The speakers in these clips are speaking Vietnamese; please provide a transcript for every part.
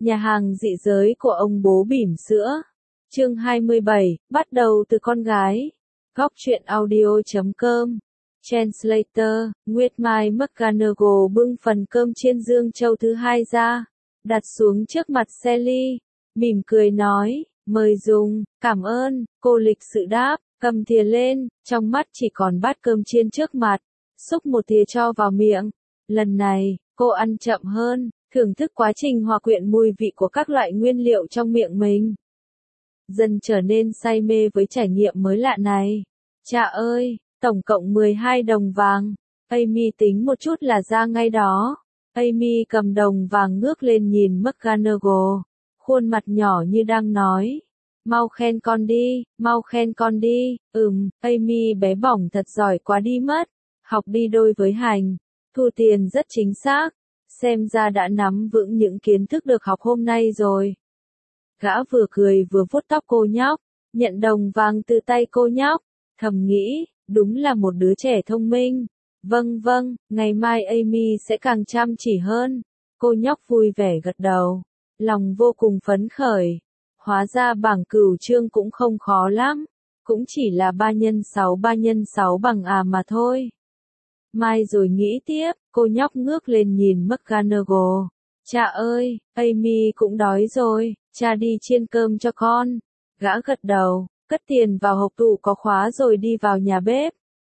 Nhà hàng dị giới của ông bố bỉm sữa. Chương 27, bắt đầu từ con gái. Góc truyện audio.com. Translator, Nguyệt Mai McGonagall bưng phần cơm chiên dương châu thứ hai ra, đặt xuống trước mặt Sally, mỉm cười nói, mời dùng, cảm ơn, cô lịch sự đáp, cầm thìa lên, trong mắt chỉ còn bát cơm chiên trước mặt, xúc một thìa cho vào miệng. Lần này, cô ăn chậm hơn, thưởng thức quá trình hòa quyện mùi vị của các loại nguyên liệu trong miệng mình. Dần trở nên say mê với trải nghiệm mới lạ này. Chà ơi, tổng cộng 12 đồng vàng. Amy tính một chút là ra ngay đó. Amy cầm đồng vàng ngước lên nhìn McGonagall, khuôn mặt nhỏ như đang nói. Mau khen con đi, mau khen con đi. Amy bé bỏng thật giỏi quá đi mất. Học đi đôi với hành. Thu tiền rất chính xác. Xem ra đã nắm vững những kiến thức được học hôm nay rồi. Gã vừa cười vừa vuốt tóc cô nhóc, nhận đồng vàng từ tay cô nhóc, thầm nghĩ, đúng là một đứa trẻ thông minh. Vâng, ngày mai Amy sẽ càng chăm chỉ hơn. Cô nhóc vui vẻ gật đầu, lòng vô cùng phấn khởi. Hóa ra bảng cửu chương cũng không khó lắm, cũng chỉ là 3x6 bằng mà thôi. Mai rồi nghĩ tiếp, cô nhóc ngước lên nhìn McGonagall. Cha ơi, Amy cũng đói rồi, cha đi chiên cơm cho con. Gã gật đầu, cất tiền vào hộp tủ có khóa rồi đi vào nhà bếp.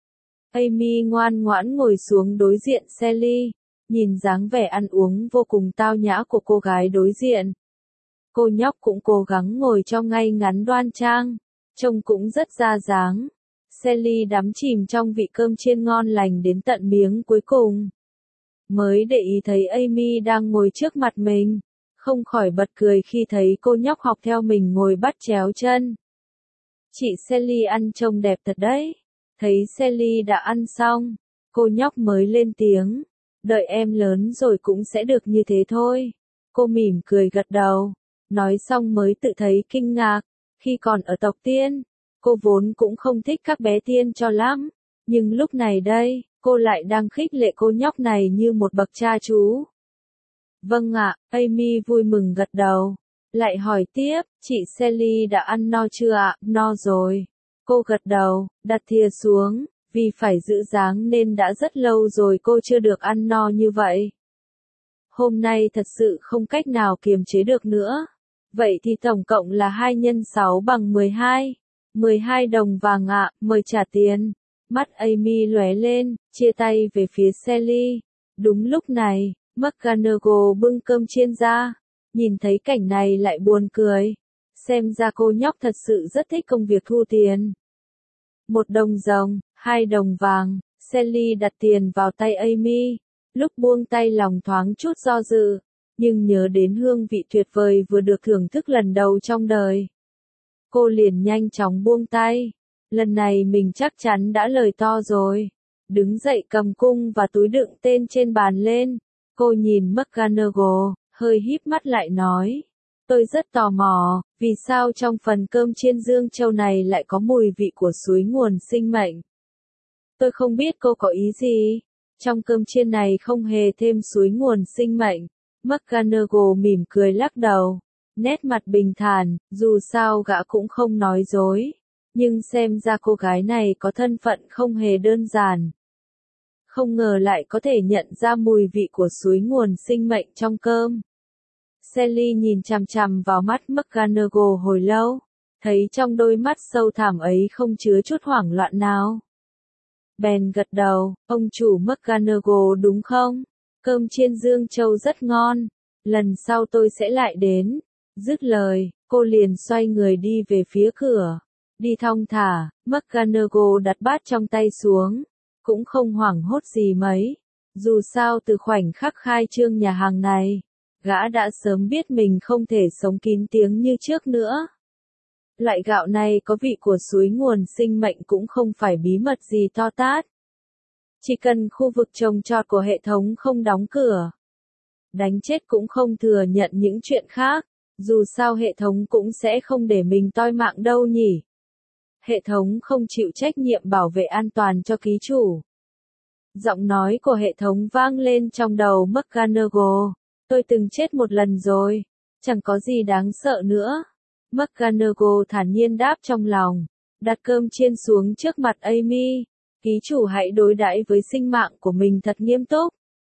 Amy ngoan ngoãn ngồi xuống đối diện Sally, nhìn dáng vẻ ăn uống vô cùng tao nhã của cô gái đối diện. Cô nhóc cũng cố gắng ngồi cho ngay ngắn đoan trang, trông cũng rất ra dáng. Sally đắm chìm trong vị cơm chiên ngon lành đến tận miếng cuối cùng. Mới để ý thấy Amy đang ngồi trước mặt mình, không khỏi bật cười khi thấy cô nhóc học theo mình ngồi bắt chéo chân. Chị Sally ăn trông đẹp thật đấy. Thấy Sally đã ăn xong, cô nhóc mới lên tiếng. Đợi em lớn rồi cũng sẽ được như thế thôi. Cô mỉm cười gật đầu, nói xong mới tự thấy kinh ngạc. Khi còn ở tộc tiên, cô vốn cũng không thích các bé tiên cho lắm. Nhưng lúc này đây, cô lại đang khích lệ cô nhóc này như một bậc cha chú. Vâng ạ, Amy vui mừng gật đầu. Lại hỏi tiếp, chị Sally đã ăn no chưa ạ? No rồi. Cô gật đầu, đặt thìa xuống, vì phải giữ dáng nên đã rất lâu rồi cô chưa được ăn no như vậy. Hôm nay thật sự không cách nào kiềm chế được nữa. Vậy thì tổng cộng là 2x6 bằng 12. 12 đồng vàng ạ, mời trả tiền. Mắt Amy lóe lên, chia tay về phía Sally. Đúng lúc này, McGonagall bưng cơm chiên ra. Nhìn thấy cảnh này lại buồn cười. Xem ra cô nhóc thật sự rất thích công việc thu tiền. 1 đồng ròng, 2 đồng vàng. Sally đặt tiền vào tay Amy. Lúc buông tay lòng thoáng chút do dự, nhưng nhớ đến hương vị tuyệt vời vừa được thưởng thức lần đầu trong đời. Cô liền nhanh chóng buông tay. Lần này mình chắc chắn đã lời to rồi. Đứng dậy cầm cung và túi đựng tên trên bàn lên. Cô nhìn McGonagall, hơi híp mắt lại nói. Tôi rất tò mò, vì sao trong phần cơm chiên dương châu này lại có mùi vị của suối nguồn sinh mệnh. Tôi không biết cô có ý gì. Trong cơm chiên này không hề thêm suối nguồn sinh mệnh. McGonagall mỉm cười lắc đầu. Nét mặt bình thản, dù sao gã cũng không nói dối. Nhưng xem ra cô gái này có thân phận không hề đơn giản. Không ngờ lại có thể nhận ra mùi vị của suối nguồn sinh mệnh trong cơm. Sally nhìn chằm chằm vào mắt McGonagall hồi lâu, thấy trong đôi mắt sâu thẳm ấy không chứa chút hoảng loạn nào. Bèn gật đầu, ông chủ McGonagall đúng không? Cơm chiên dương châu rất ngon, lần sau tôi sẽ lại đến. Dứt lời, cô liền xoay người đi về phía cửa. Đi thong thả, McGonagall đặt bát trong tay xuống, cũng không hoảng hốt gì mấy. Dù sao từ khoảnh khắc khai trương nhà hàng này, gã đã sớm biết mình không thể sống kín tiếng như trước nữa. Loại gạo này có vị của suối nguồn sinh mệnh cũng không phải bí mật gì to tát. Chỉ cần khu vực trồng trọt của hệ thống không đóng cửa, đánh chết cũng không thừa nhận những chuyện khác, dù sao hệ thống cũng sẽ không để mình toi mạng đâu nhỉ. Hệ thống không chịu trách nhiệm bảo vệ an toàn cho ký chủ. Giọng nói của hệ thống vang lên trong đầu McGonagall. Tôi từng chết một lần rồi. chẳng có gì đáng sợ nữa. McGonagall thản nhiên đáp trong lòng, đặt cơm chiên xuống trước mặt Amy. Ký chủ hãy đối đãi với sinh mạng của mình thật nghiêm túc.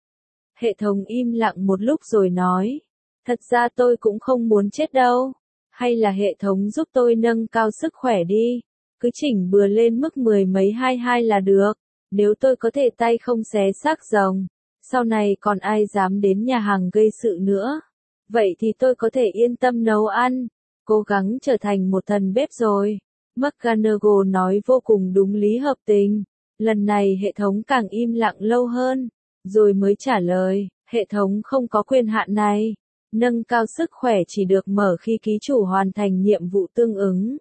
Hệ thống im lặng một lúc rồi nói, thật ra tôi cũng không muốn chết đâu. Hay là hệ thống giúp tôi nâng cao sức khỏe đi. Cứ chỉnh bừa lên mức 10 mấy 22 là được. Nếu tôi có thể tay không xé xác rồng, sau này còn ai dám đến nhà hàng gây sự nữa. Vậy thì tôi có thể yên tâm nấu ăn, cố gắng trở thành một thần bếp rồi. McGonagall nói vô cùng đúng lý hợp tình. Lần này hệ thống càng im lặng lâu hơn, rồi mới trả lời, hệ thống không có quyền hạn này. Nâng cao sức khỏe chỉ được mở khi ký chủ hoàn thành nhiệm vụ tương ứng.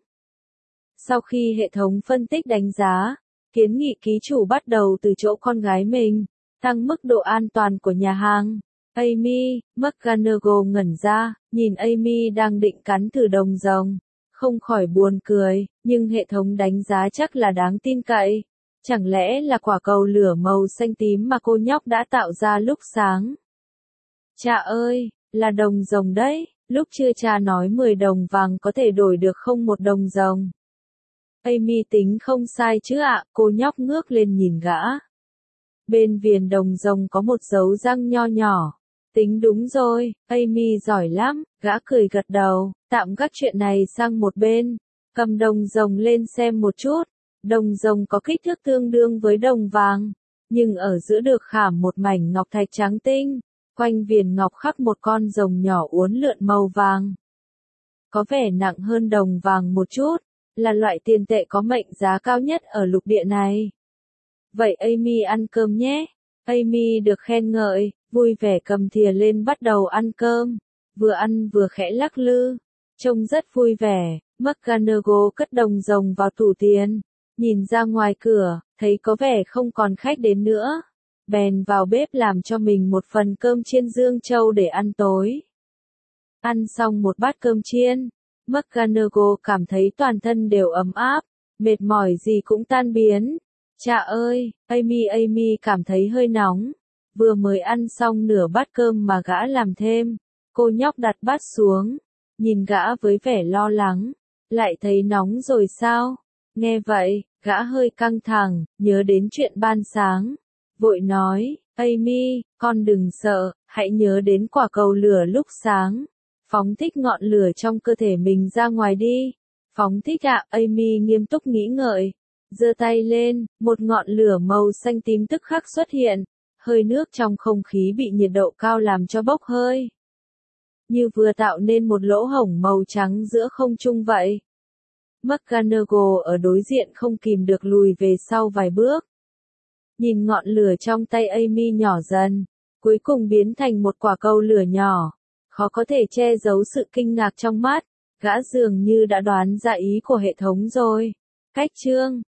Sau khi hệ thống phân tích đánh giá, kiến nghị ký chủ bắt đầu từ chỗ con gái mình, tăng mức độ an toàn của nhà hàng. Amy, McGonagall ngẩn ra, nhìn Amy đang định cắn thử đồng rồng, không khỏi buồn cười, nhưng hệ thống đánh giá chắc là đáng tin cậy. Chẳng lẽ là quả cầu lửa màu xanh tím mà cô nhóc đã tạo ra lúc sáng? Cha ơi, là đồng rồng đấy, lúc trưa cha nói 10 đồng vàng có thể đổi được không một đồng rồng. Amy tính không sai chứ ạ, cô nhóc ngước lên nhìn gã. Bên viền đồng rồng có một dấu răng nho nhỏ. Tính đúng rồi, Amy giỏi lắm, gã cười gật đầu, tạm gác chuyện này sang một bên. Cầm đồng rồng lên xem một chút. Đồng rồng có kích thước tương đương với đồng vàng, nhưng ở giữa được khảm một mảnh ngọc thạch trắng tinh, quanh viền ngọc khắc một con rồng nhỏ uốn lượn màu vàng. Có vẻ nặng hơn đồng vàng một chút, là loại tiền tệ có mệnh giá cao nhất ở lục địa này. Vậy Amy ăn cơm nhé. Amy được khen ngợi, vui vẻ cầm thìa lên bắt đầu ăn cơm, vừa ăn vừa khẽ lắc lư, trông rất vui vẻ. McGonagall cất đồng rồng vào tủ tiền. Nhìn ra ngoài cửa, thấy có vẻ không còn khách đến nữa. Bèn vào bếp làm cho mình một phần cơm chiên Dương Châu để ăn tối. Ăn xong một bát cơm chiên, McGonagall cảm thấy toàn thân đều ấm áp, mệt mỏi gì cũng tan biến. Cha ơi, Amy cảm thấy hơi nóng. Vừa mới ăn xong nửa bát cơm mà gã làm thêm. Cô nhóc đặt bát xuống, nhìn gã với vẻ lo lắng. Lại thấy nóng rồi sao? Nghe vậy, gã hơi căng thẳng, nhớ đến chuyện ban sáng. Vội nói, Amy, con đừng sợ, hãy nhớ đến quả cầu lửa lúc sáng. Phóng thích ngọn lửa trong cơ thể mình ra ngoài đi. Phóng thích ạ, Amy nghiêm túc nghĩ ngợi. Giơ tay lên, một ngọn lửa màu xanh tím tức khắc xuất hiện. Hơi nước trong không khí bị nhiệt độ cao làm cho bốc hơi. Như vừa tạo nên một lỗ hổng màu trắng giữa không trung vậy. McGonagall ở đối diện không kìm được lùi về sau vài bước. Nhìn ngọn lửa trong tay Amy nhỏ dần, cuối cùng biến thành một quả cầu lửa nhỏ. Khó có thể che giấu sự kinh ngạc trong mắt, gã dường như đã đoán ra ý của hệ thống rồi. Cách chương